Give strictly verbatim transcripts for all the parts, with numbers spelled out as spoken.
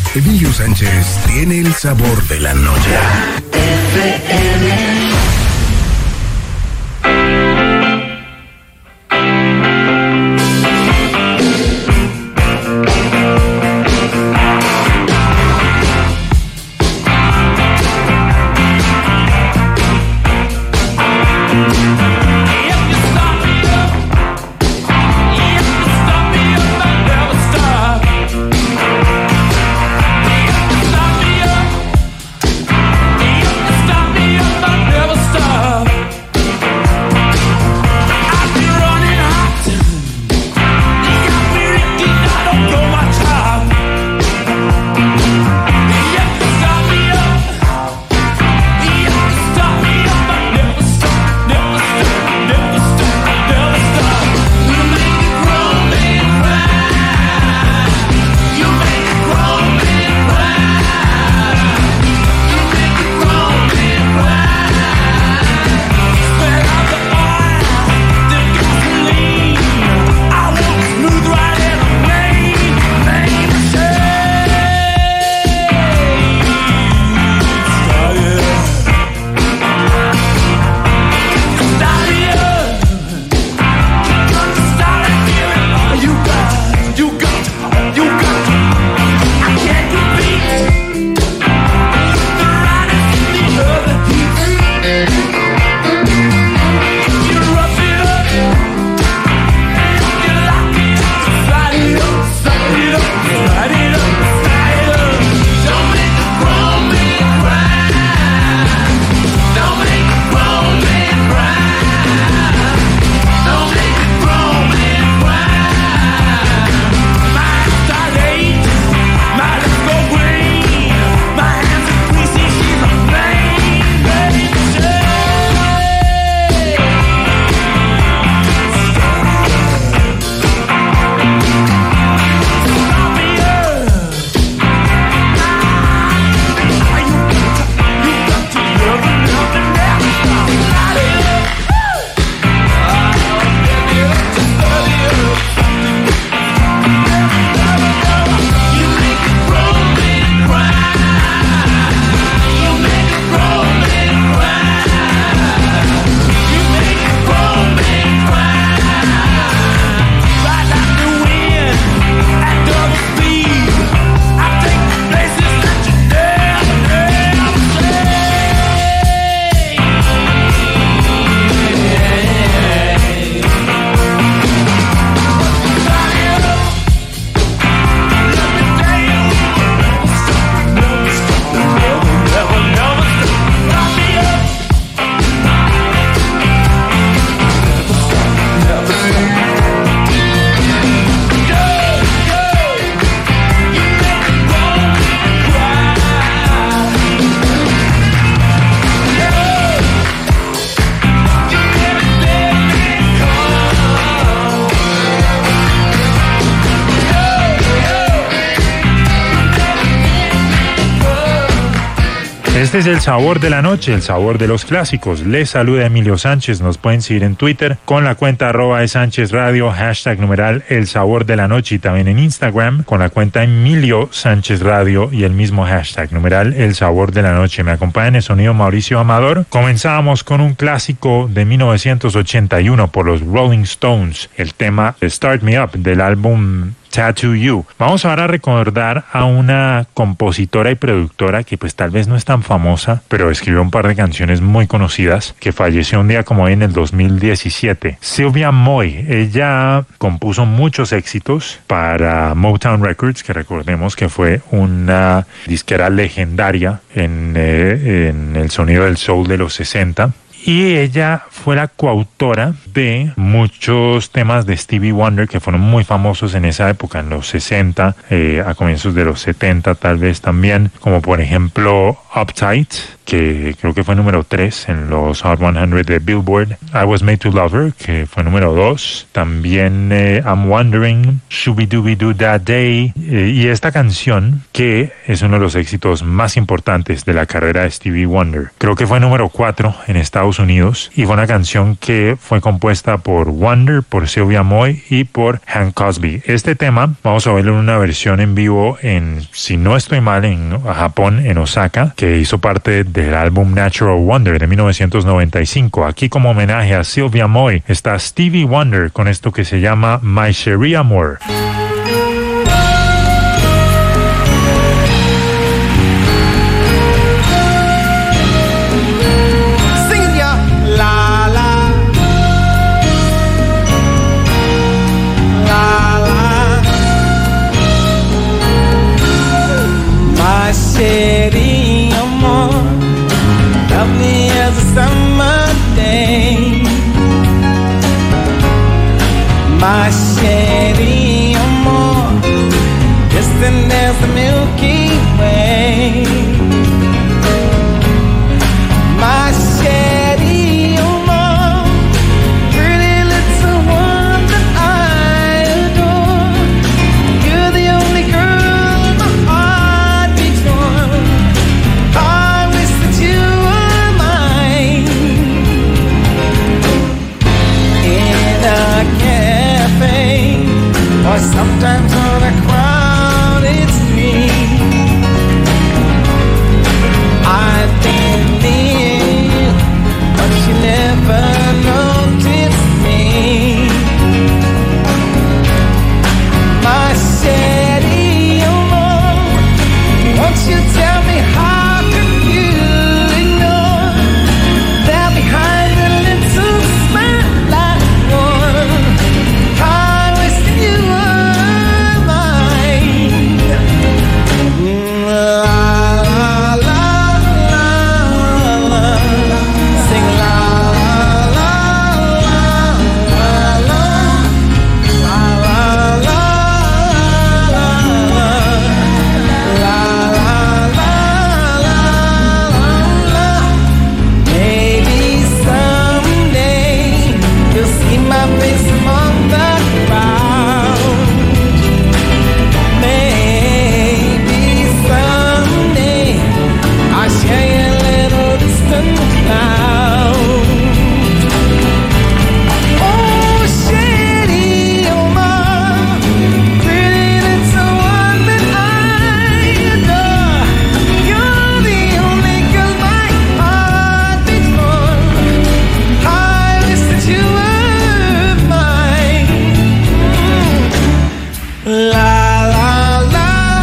Emilio Sánchez tiene el sabor de la noche. F M. Este es el sabor de la noche, el sabor de los clásicos. Les saluda Emilio Sánchez. Nos pueden seguir en Twitter con la cuenta arroba de Sánchez Radio, hashtag numeral el sabor de la noche, y también en Instagram con la cuenta Emilio Sánchez Radio y el mismo hashtag numeral el sabor de la noche. Me acompaña en el sonido Mauricio Amador. Comenzábamos con un clásico de mil novecientos ochenta y uno por los Rolling Stones, el tema Start Me Up del álbum Tattoo You. Vamos ahora a recordar a una compositora y productora que pues tal vez no es tan famosa, pero escribió un par de canciones muy conocidas, que falleció un día como hoy en el dos mil diecisiete. Sylvia Moy. Ella compuso muchos éxitos para Motown Records, que recordemos que fue una disquera legendaria en, eh, en el sonido del soul de los sesenta. Y ella fue la coautora de muchos temas de Stevie Wonder que fueron muy famosos en esa época, en los sesenta, eh, a comienzos de los setenta tal vez también, como por ejemplo Uptight, que creo que fue número tres en los Hot cien de Billboard. I Was Made to Love Her, que fue número dos. También eh, I'm Wondering, Shooby-Dooby-Doo That Day. Eh, y esta canción, que es uno de los éxitos más importantes de la carrera de Stevie Wonder. Creo que fue número cuatro en Estados Unidos y fue una canción que fue compuesta compuesta por Wonder, por Sylvia Moy y por Hank Cosby. Este tema vamos a verlo en una versión en vivo en, si no estoy mal, en Japón, en Osaka, que hizo parte del álbum Natural Wonder de mil novecientos noventa y cinco. Aquí como homenaje a Sylvia Moy está Stevie Wonder con esto que se llama My Cherie Amour. Chérie amour, lovely as a summer day. My chérie amour, distant as the Milky Way. My chérie amour, pretty little one that I adore. You're the only girl my heart beats for. I wish that you were mine. In a cafe, or sometimes on a crowded street, I've been near, but you never noticed me. My chérie amour, won't you tell me how could you ignore that behind the little smile I wore? I wish that you were mine. Mm, la la la la la, sing la la la la la la la la. Maybe someday you'll see my face among the crowd. Maybe someday I'll share a little distant cloud. Oh, chérie amour, pretty little one that I adore. You're the only girl my heart beats for. I wish that you were mine. La la la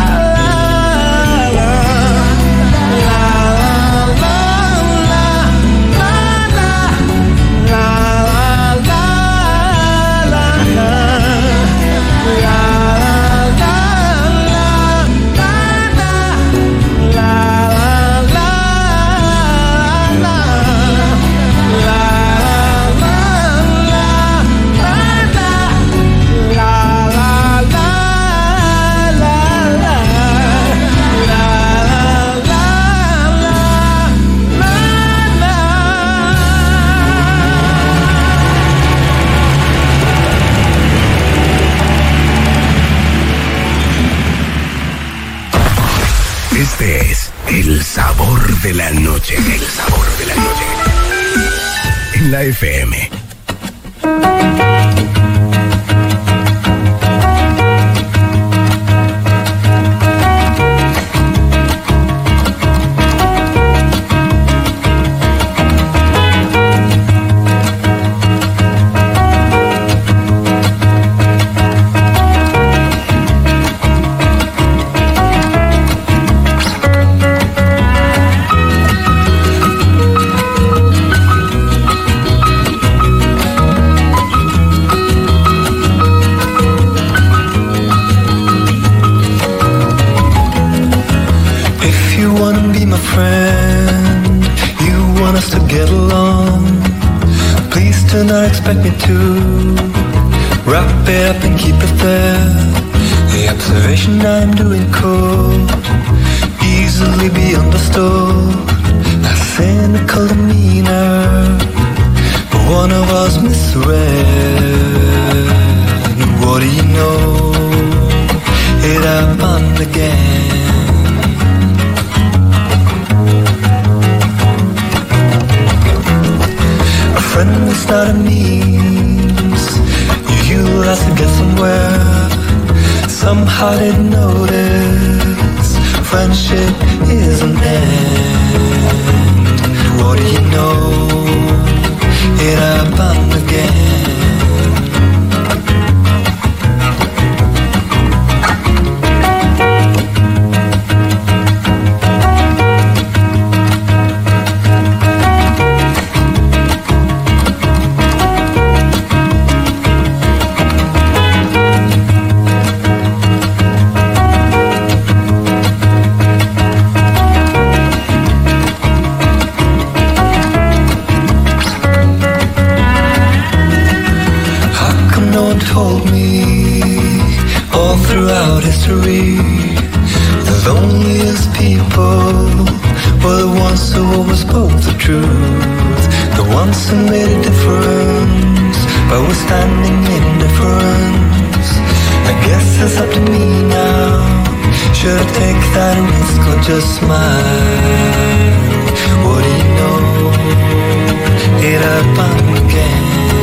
la la, la la la la la, la la la la Este es el sabor de la noche. El sabor de la noche. En la F M. Expect me to wrap it up and keep it there. The observation I'm doing could easily be understood. A cynical demeanor, but one of us misread. What do you know? It happened again. A friend started me hearted notice friendship is an end. What do you know? It happened again. Told me all throughout history the loneliest people were the ones who always spoke the truth, the ones who made a difference by withstanding indifference. I guess it's up to me now. Should I take that risk or just smile? What do you know? It happened again.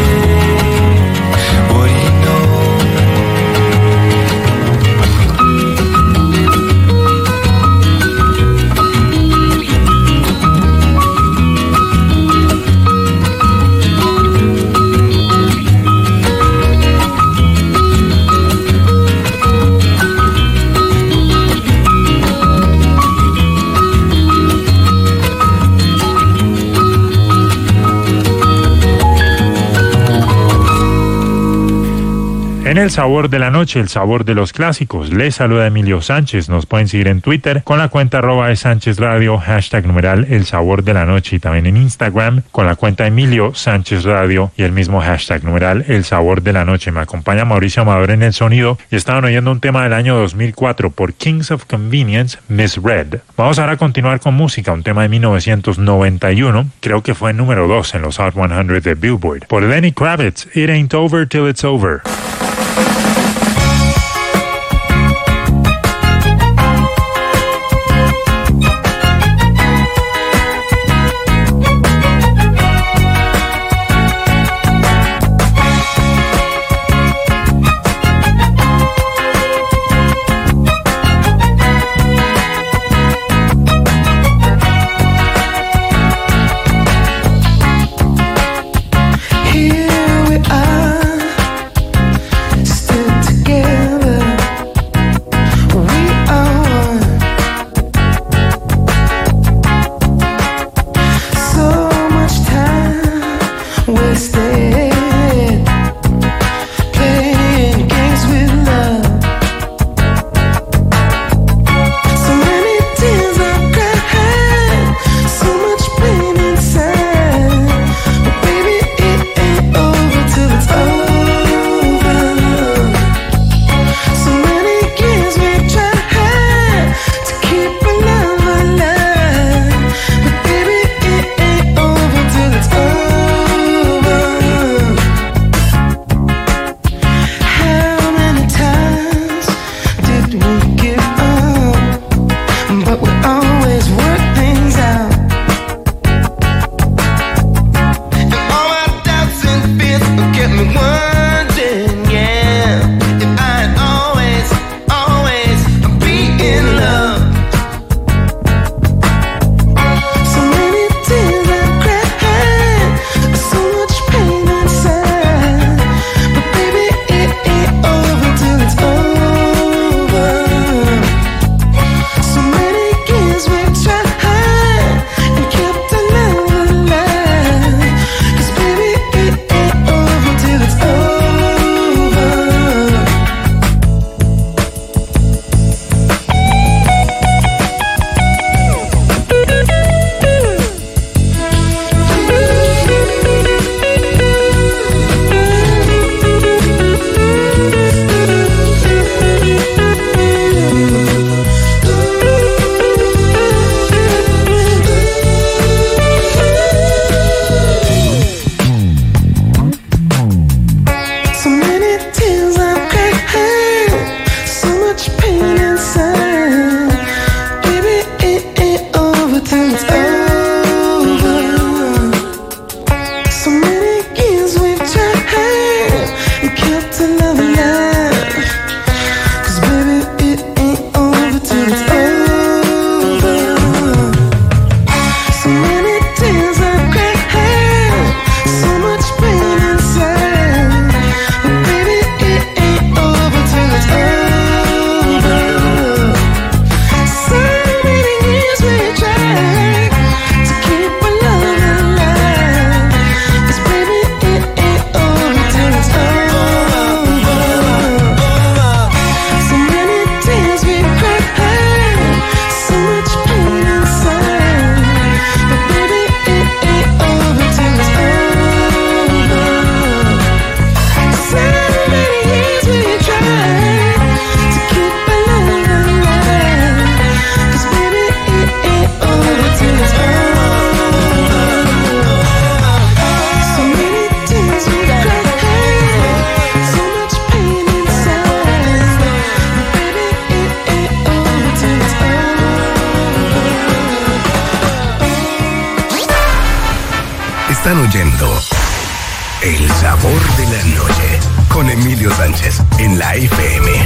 En el sabor de la noche, el sabor de los clásicos, les saluda Emilio Sánchez. Nos pueden seguir en Twitter con la cuenta arroba de Sánchez Radio, hashtag numeral el sabor de la noche, y también en Instagram con la cuenta Emilio Sánchez Radio y el mismo hashtag numeral el sabor de la noche. Me acompaña Mauricio Amador en el sonido y estaban oyendo un tema del año dos mil cuatro por Kings of Convenience, Misread. Vamos ahora a continuar con música, un tema de mil novecientos noventa y uno, creo que fue número dos en los Hot cien de Billboard, por Lenny Kravitz, It Ain't Over Till It's Over. Here we are. Están oyendo El Sabor de la Noche con Emilio Sánchez en la F M.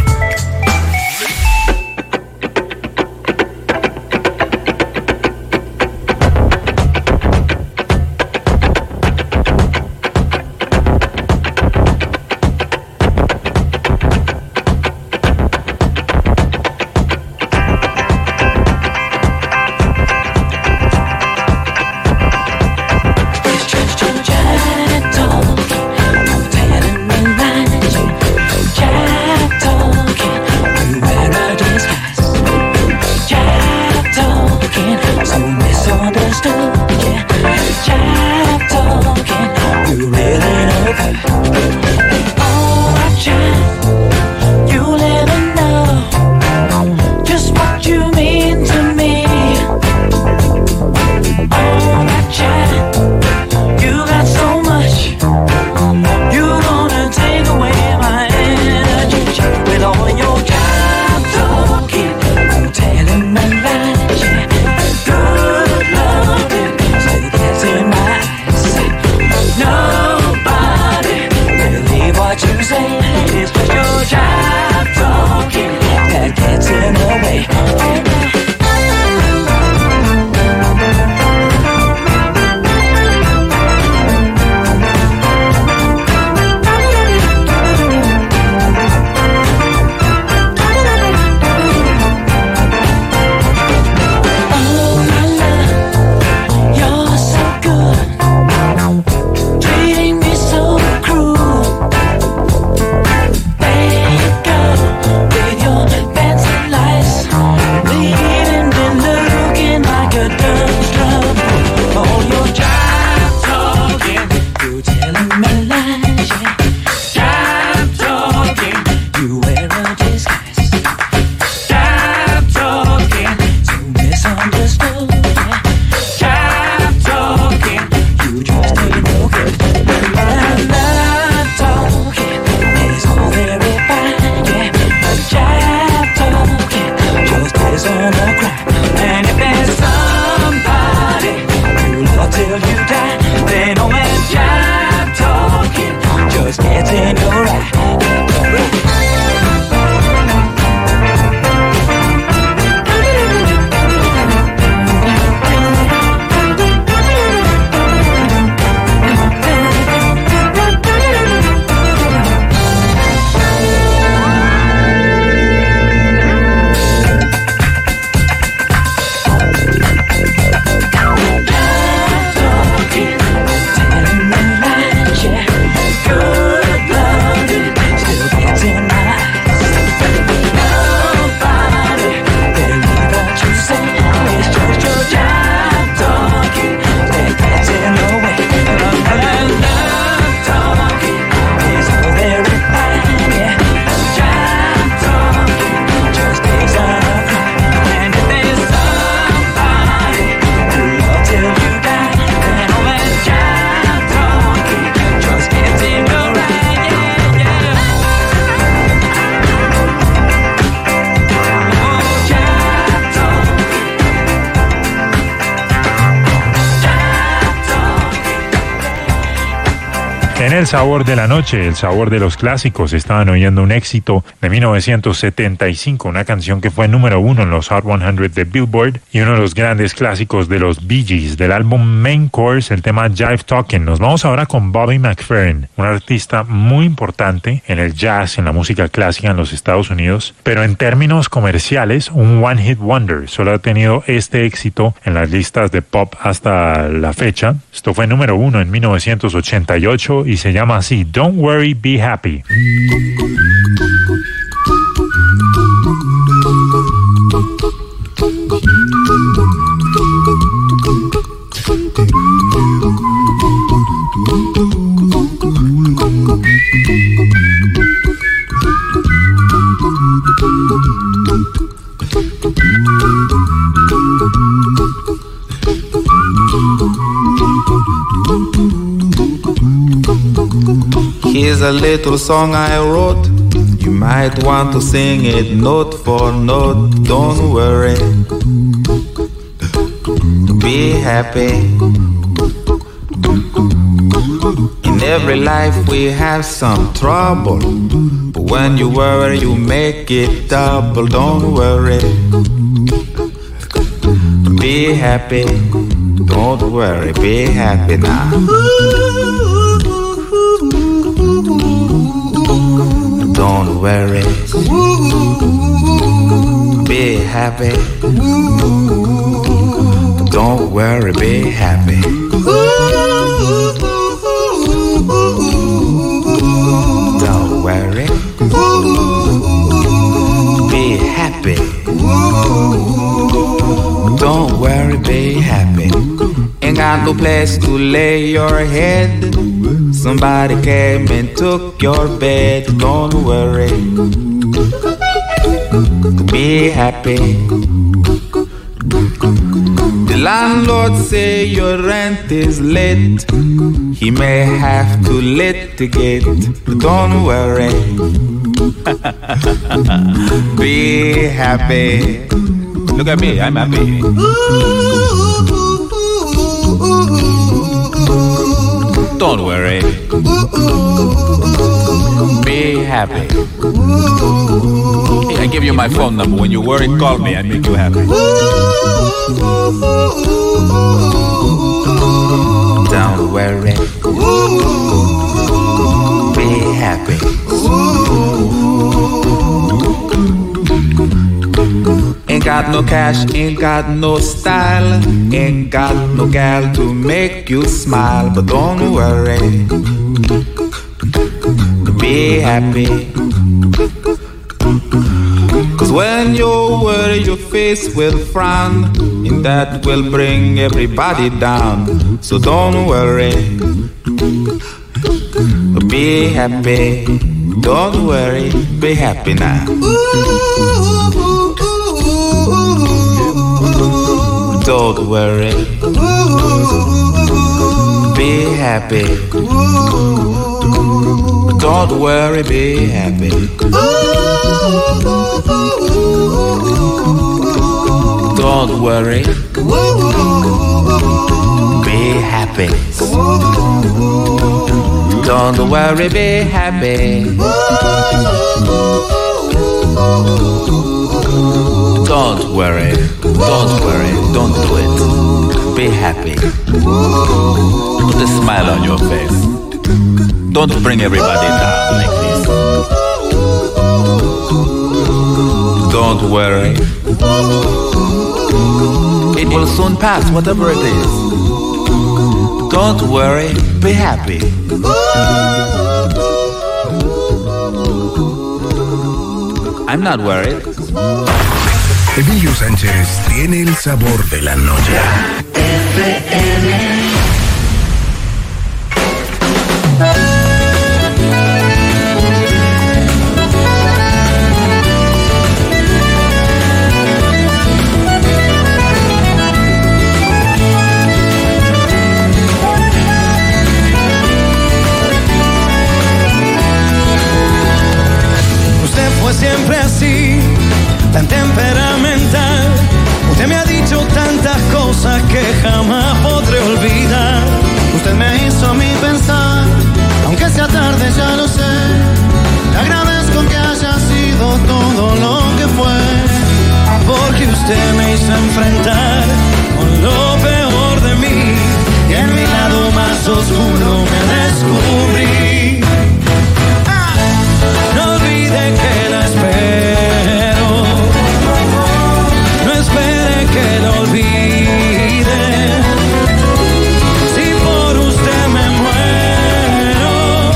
En El Sabor de la Noche, el sabor de los clásicos, estaban oyendo un éxito de mil novecientos setenta y cinco, una canción que fue número uno en los Hot cien de Billboard y uno de los grandes clásicos de los Bee Gees, del álbum Main Course, el tema Jive Talkin'. Nos vamos ahora con Bobby McFerrin, un artista muy importante en el jazz, en la música clásica en los Estados Unidos, pero en términos comerciales, un One Hit Wonder. Solo ha tenido este éxito en las listas de pop hasta la fecha. Esto fue número uno en mil novecientos ochenta y ocho y se llama así, Don't Worry, Be Happy. Here's a little song I wrote. You might want to sing it note for note. Don't worry, be happy. In every life we have some trouble, but when you worry you make it double. Don't worry, be happy. Don't worry, be happy now. Don't worry, be happy. Don't worry, be happy. Don't worry, be happy. Don't worry, be happy. Ain't got no place to lay your head. Somebody came and took your bed. Don't worry, be happy. The landlord say your rent is late. He may have to litigate, but don't worry, be happy. Look at me, I'm happy. Don't worry, be happy. Hey, I give you my phone number. When you worry, call me. I make you happy. Don't worry, be happy. Ain't got no cash, ain't got no style, ain't got no gal to make you smile, but don't worry, be happy. Cause when you worry your face will frown, and that will bring everybody down. So don't worry, be happy. Don't worry, be happy now. Don't worry, be happy. Don't worry, be happy. Don't worry, be happy. Don't worry, be happy. Don't worry, don't worry, don't do it. Be happy. Put a smile on your face. Don't bring everybody down like this. Don't worry. It will soon pass, whatever it is. Don't worry, be happy. I'm not worried. Emilio Sánchez tiene el sabor de la noche. F M. Usted fue siempre así, tan temperamental. Usted me ha dicho tantas cosas que jamás podré olvidar. Usted me hizo a mí pensar, aunque sea tarde ya lo sé. Le agradezco que haya sido todo lo que fue, porque usted me hizo enfrentar con lo peor de mí, y en mi lado más oscuro me descubrí. Ah, no olvide que la espero, no espere que lo olvide. Si por usted me muero,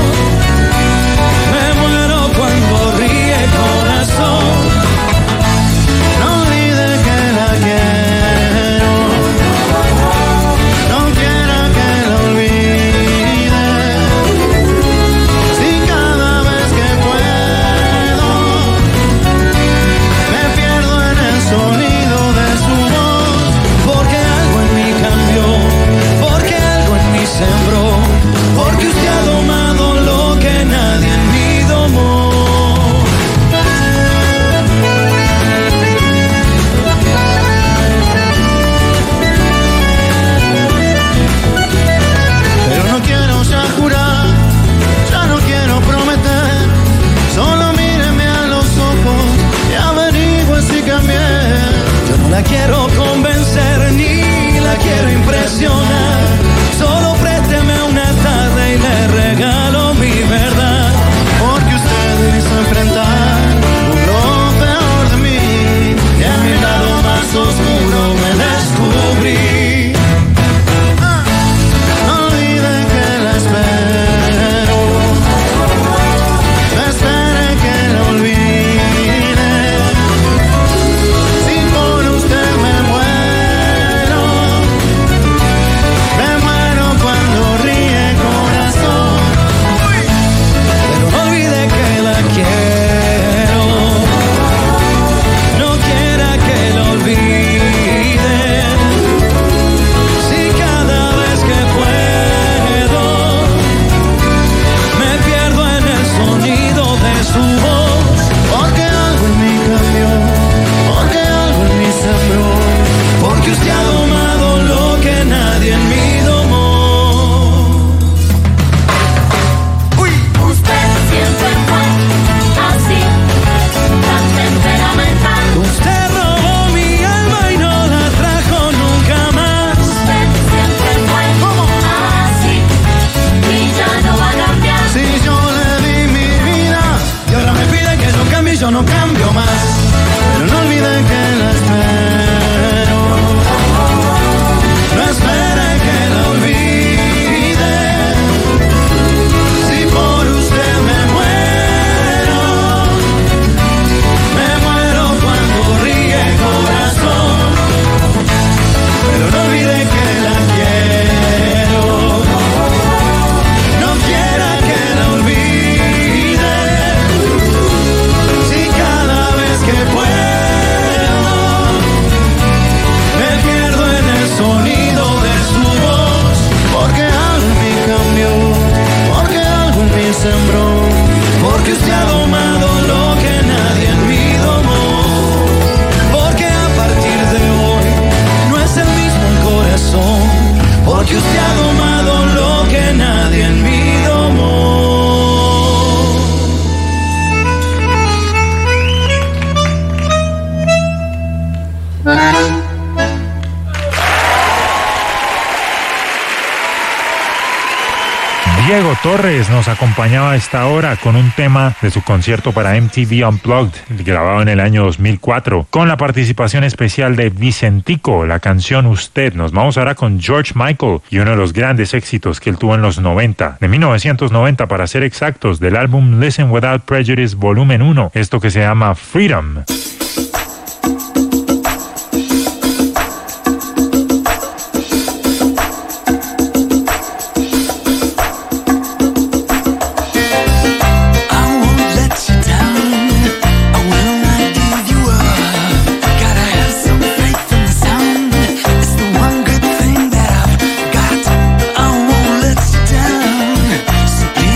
me muero cuando ríe corazón. No olvide que la quiero, no quiera que lo olvide. la quiero convencer ni la quiero impresionar. Solo présteme una tarde y le regalo mi verdad. Porque usted hizo enfrentar lo peor de mí y a mi lado más oscuro me descubrí. Ah, no olvide que la espero, no espere que la olvide. Si por usted me muero, me muero cuando ríe corazón. Pero no olvide que la quiero, no quiera que la olvide. Si cada vez que puedo me pierdo en el sonido de su voz. Porque algo en mí cambió, porque algo en mí sembró, porque usted ha domado lo que nadie en mí domó. Usted siempre fue así, tan temperamental. Usted robó mi alma y no la trajo nunca más. Usted siempre fue así y ya no va a cambiar. Si yo le di mi vida y ahora me pide que yo cambie, yo no cambio más. Pero no olviden que la espero, no espere que la olvide. Si por usted me muero, me muero cuando ríe corazón. Pero no olvide que la quiero, no quiera que la olvide. Si cada vez que puedo me pierdo en el sonido de su voz. Porque algo en mí cambió, porque algo en mí sembró, porque usted ha domado lo que nadie en mí domó. Porque a partir de hoy no es el mismo el corazón, porque usted ha domado lo que nadie en mí domó. Diego Torres nos acompañaba a esta hora con un tema de su concierto para M T V Unplugged, grabado en el año dos mil cuatro, con la participación especial de Vicentico, la canción Usted. Nos vamos ahora con George Michael y uno de los grandes éxitos que él tuvo en los noventa, de mil novecientos noventa para ser exactos, del álbum Listen Without Prejudice volumen uno, esto que se llama Freedom.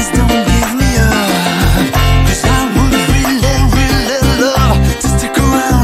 Around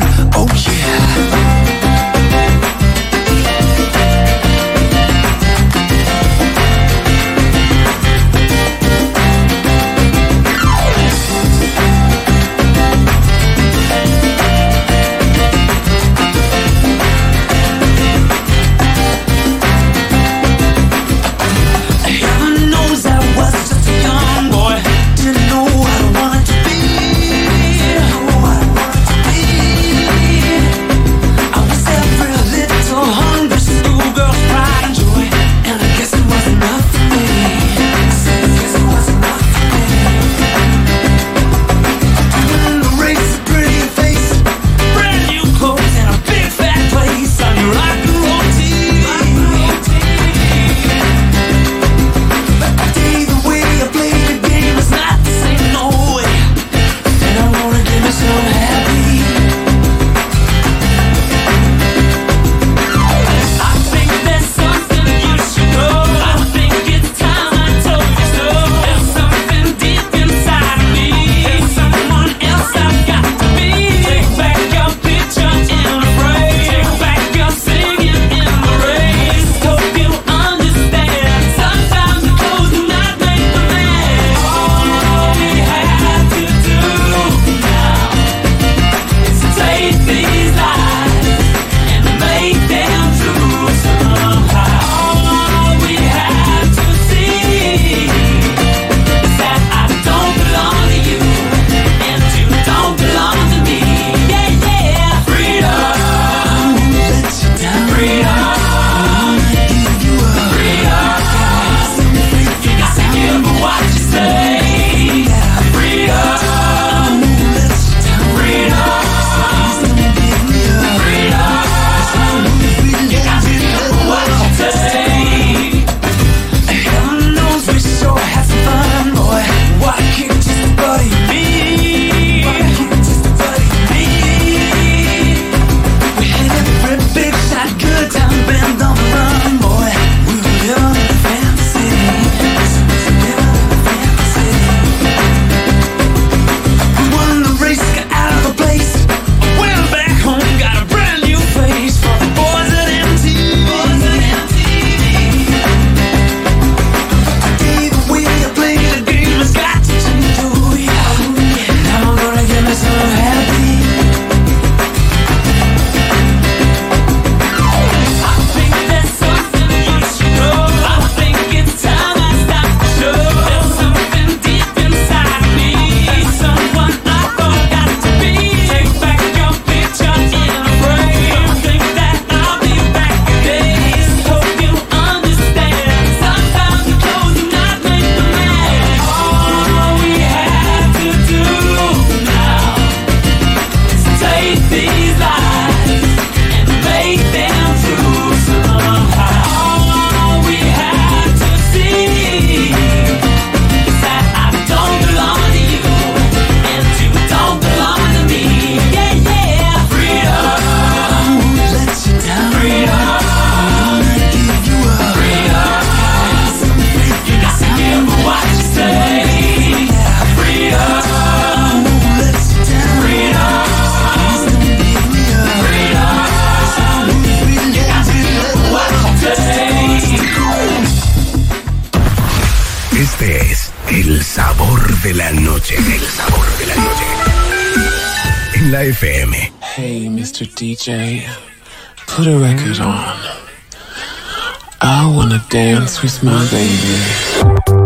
de la noche. El sabor de la noche. En la F M. Hey, mister D J, put a record on. I wanna dance with my baby.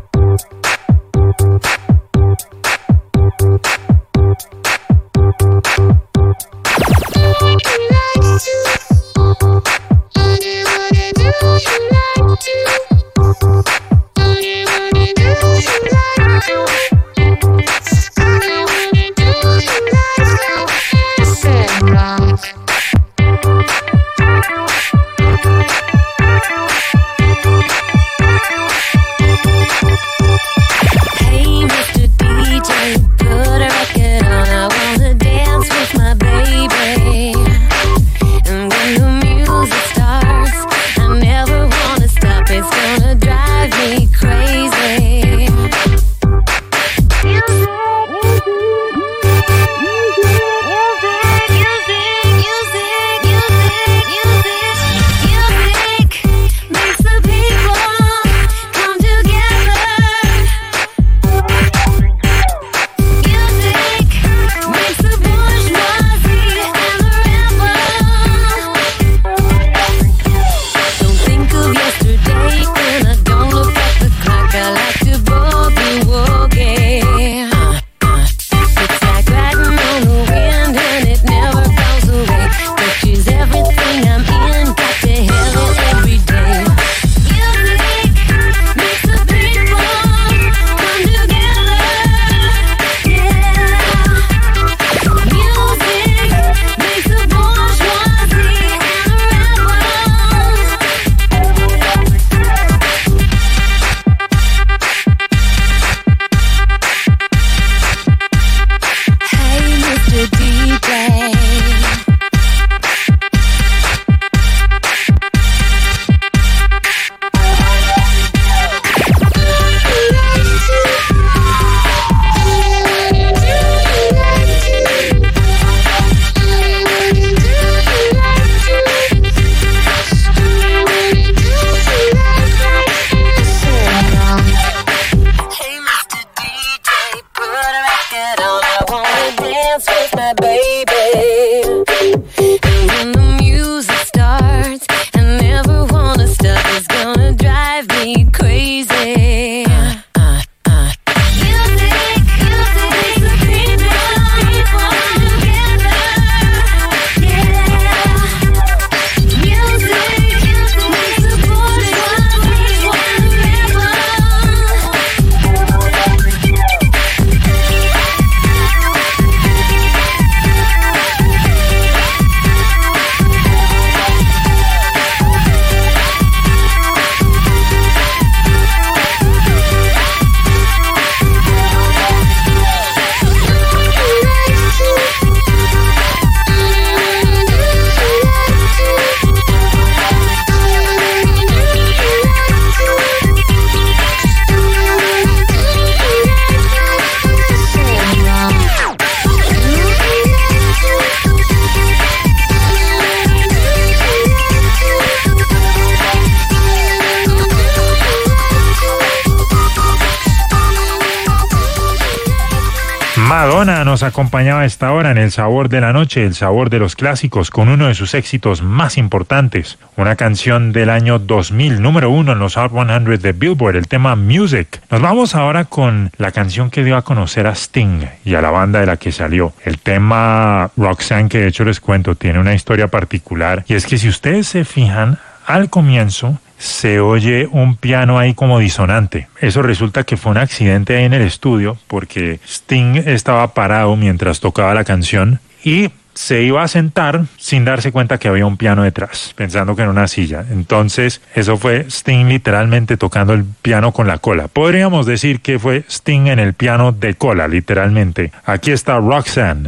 Madonna nos acompañaba a esta hora en El Sabor de la Noche, el sabor de los clásicos, con uno de sus éxitos más importantes, una canción del año dos mil, número uno en los Hot cien de Billboard, el tema Music. Nos vamos ahora con la canción que dio a conocer a Sting y a la banda de la que salió. El tema Roxanne, que de hecho les cuento, tiene una historia particular, y es que si ustedes se fijan, al comienzo se oye un piano ahí como disonante. Eso resulta que fue un accidente ahí en el estudio, porque Sting estaba parado mientras tocaba la canción y se iba a sentar sin darse cuenta que había un piano detrás, pensando que era una silla. Entonces, eso fue Sting literalmente tocando el piano con la cola. Podríamos decir que fue Sting en el piano de cola, literalmente. Aquí está Roxanne.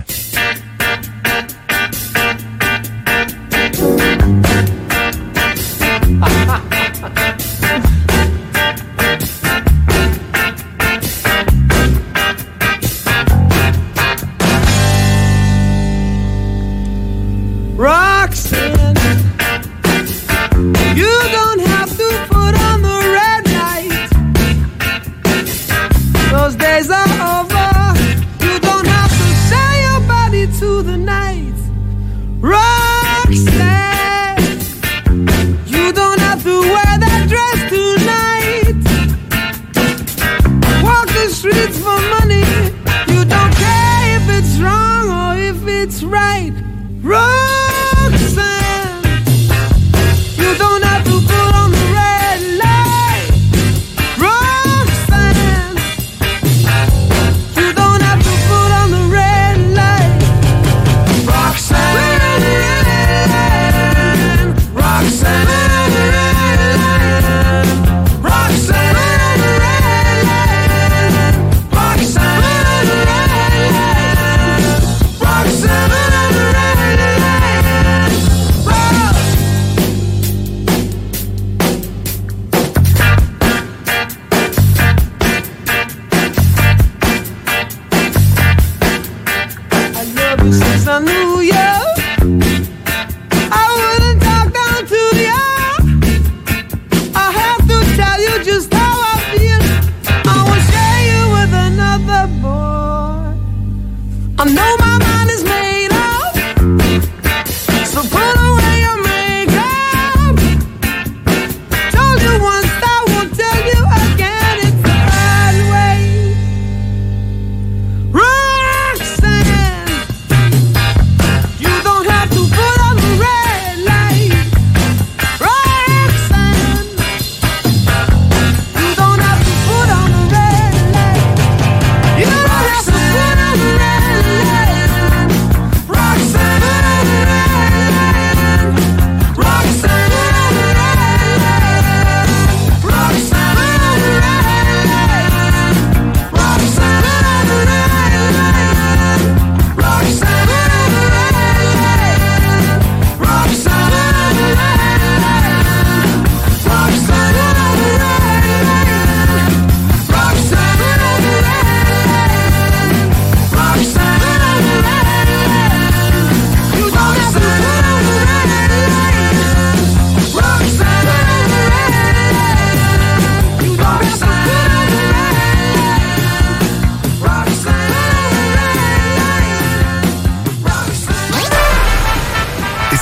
Roxanne, you don't have to put on the red light. Those days are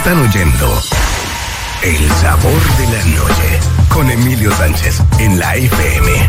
Están oyendo El Sabor de la Noche con Emilio Sánchez en la F M.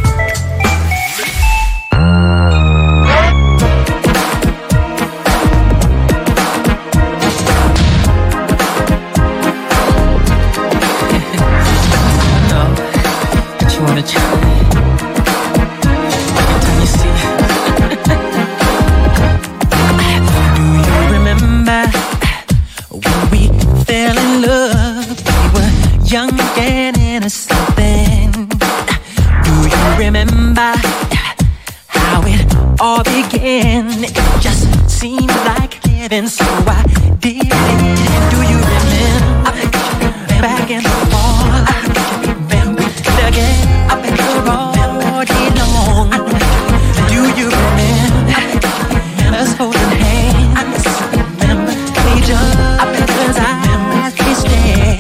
Young and innocent then. Do you remember how it all began? It just seemed like heaven, so I did it. Do you remember back in the fall? Remember again up in the road long. Do you remember us holding hands? Remember each other up in the eyes we stand.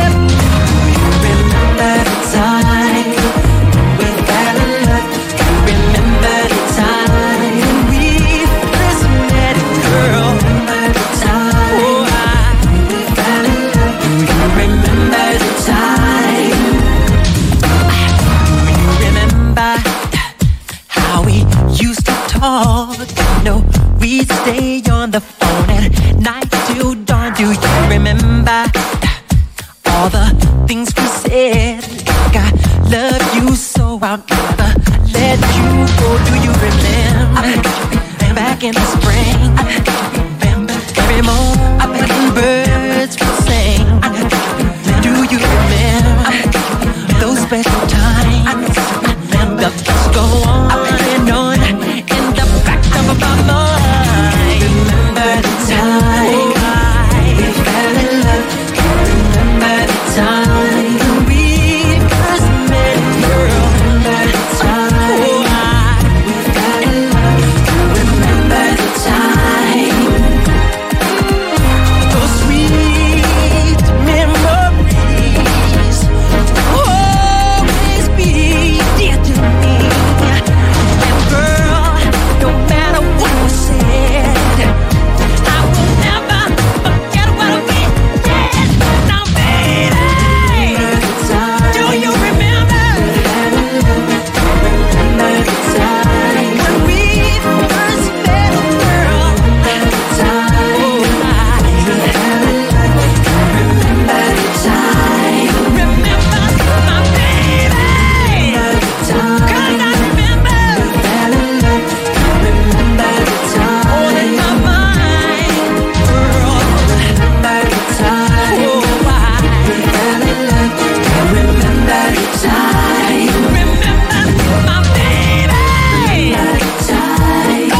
No, we'd stay on the phone at night till dawn. Do you remember all the things we said? Like I love you so I'll never let you go. Do you remember back in the spring? Every morning when birds would sing. Do you remember those special times? The thoughts go on and on in the back of my mind. Remember the time we fell in love. Remember the time we first met, girl. Remember the time we fell in love. Remember the time. Those sweet memories always be dear to me. And girl, no matter what was said, I will never forget what we did. Now, baby, do you remember? Remember the time when we first met, girl? Remember the time. Remember the time. Remember my baby. Cause I remember. Remember the time. All in my mind, girl. Remember the time. Oh, I remember the time. Remember my baby. Remember the time.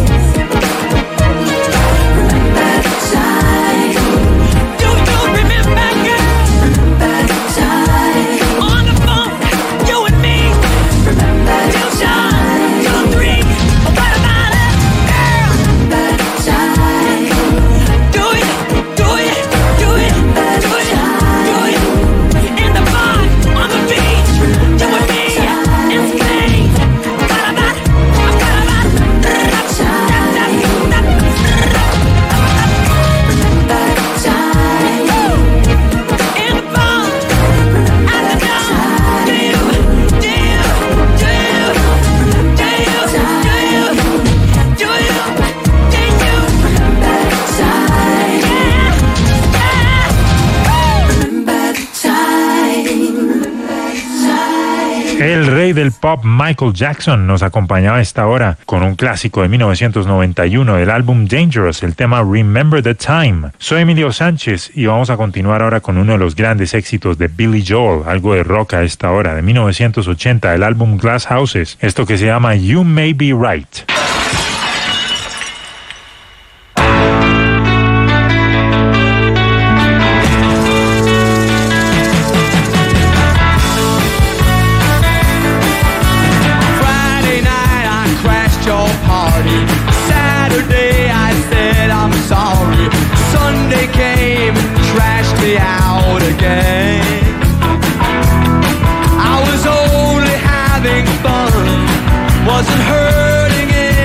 Remember the time. Do you remember, girl? Remember the time. On the phone, you and me. Remember till dawn, till three. What about it, girl? Remember the time. Do it, do it, do it, do it, do it. In the bar, on the beach, you and me in Spain. What about it? What about it? Remember the time. In the bar, at the dawn. Do you, do you, do you, do you, do you, do you, do you remember the time? Yeah, yeah. Remember the time. El rey del pop Michael Jackson nos acompañaba a esta hora con un clásico de mil novecientos noventa y uno del álbum Dangerous, el tema Remember the Time. Soy Emilio Sánchez y vamos a continuar ahora con uno de los grandes éxitos de Billy Joel, algo de rock a esta hora, de mil novecientos ochenta, el álbum Glass Houses, esto que se llama You May Be Right. Friday night I crashed your party. Saturday I said I'm sorry. Sunday came and trashed me out again. I was only having fun, wasn't hurting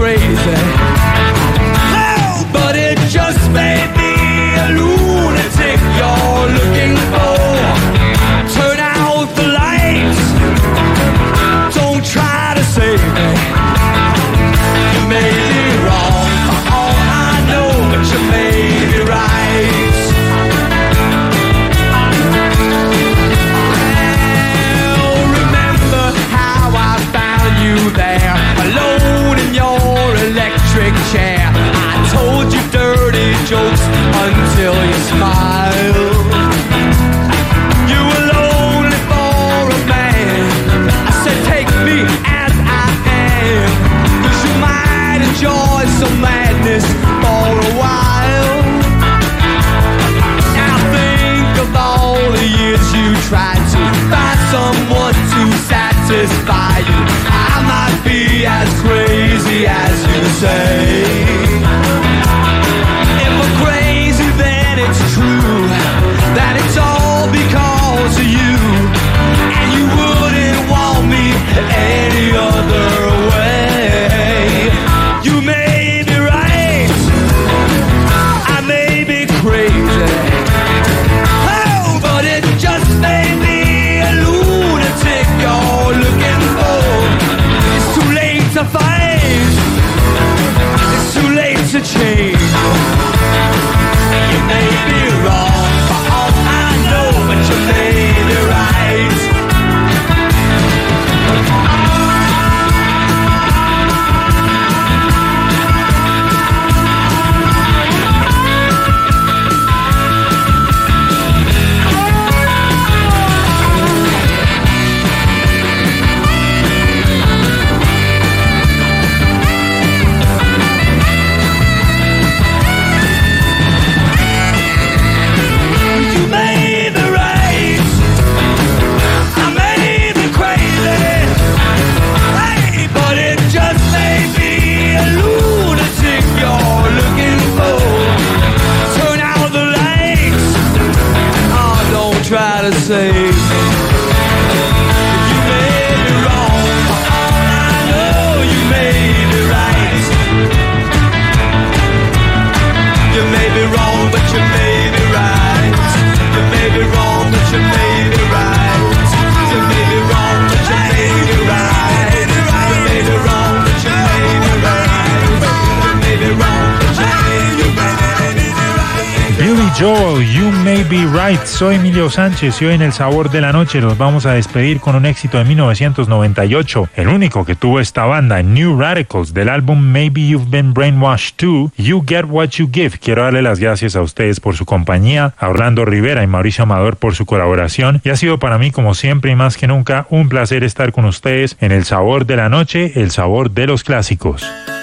crazy. Oh, but it just may be a lunatic you're looking for. Turn out the lights. Don't try to save me. You may be wrong for all I know, but you may be right. Well, remember how I found you there, alone in your electric chair. I told you dirty jokes until you smiled. You were lonely for a man. I said take me as I am, 'cause you might enjoy some madness for a while. Now think of all the years you tried to find someone to satisfy you. I might be as crazy as you say. If I'm crazy, then it's true that it's all because of you, and you wouldn't want me any other way. You may be right, I may be crazy. Oh, but it just may be a lunatic you're looking for. It's too late to fight, it's too late to change. You may be wrong for all I know, but you may be right. You may be right, I may be crazy. Hey, but it just may be a lunatic you're looking for. Turn out the lights. Oh, don't try to save me. You may be wrong for all I know. You may be right. You may be wrong, but you may be right. You may be wrong, but you may be right. You may be wrong, but you may be right. You may be wrong, but you may be right. You may be wrong, but you may be right. Billy Joel, You May Be Right. Soy Emilio Sánchez y hoy en El Sabor de la Noche nos vamos a despedir con un éxito de mil novecientos noventa y ocho, el único que tuvo esta banda, New Radicals, del álbum Maybe You've Been Brainwashed Too, You Get What You Give. Quiero darle las gracias a ustedes por su compañía, a Orlando Rivera y Mauricio Amador por su colaboración, y ha sido para mí, como siempre y más que nunca, un placer estar con ustedes en El Sabor de la Noche, el sabor de los clásicos.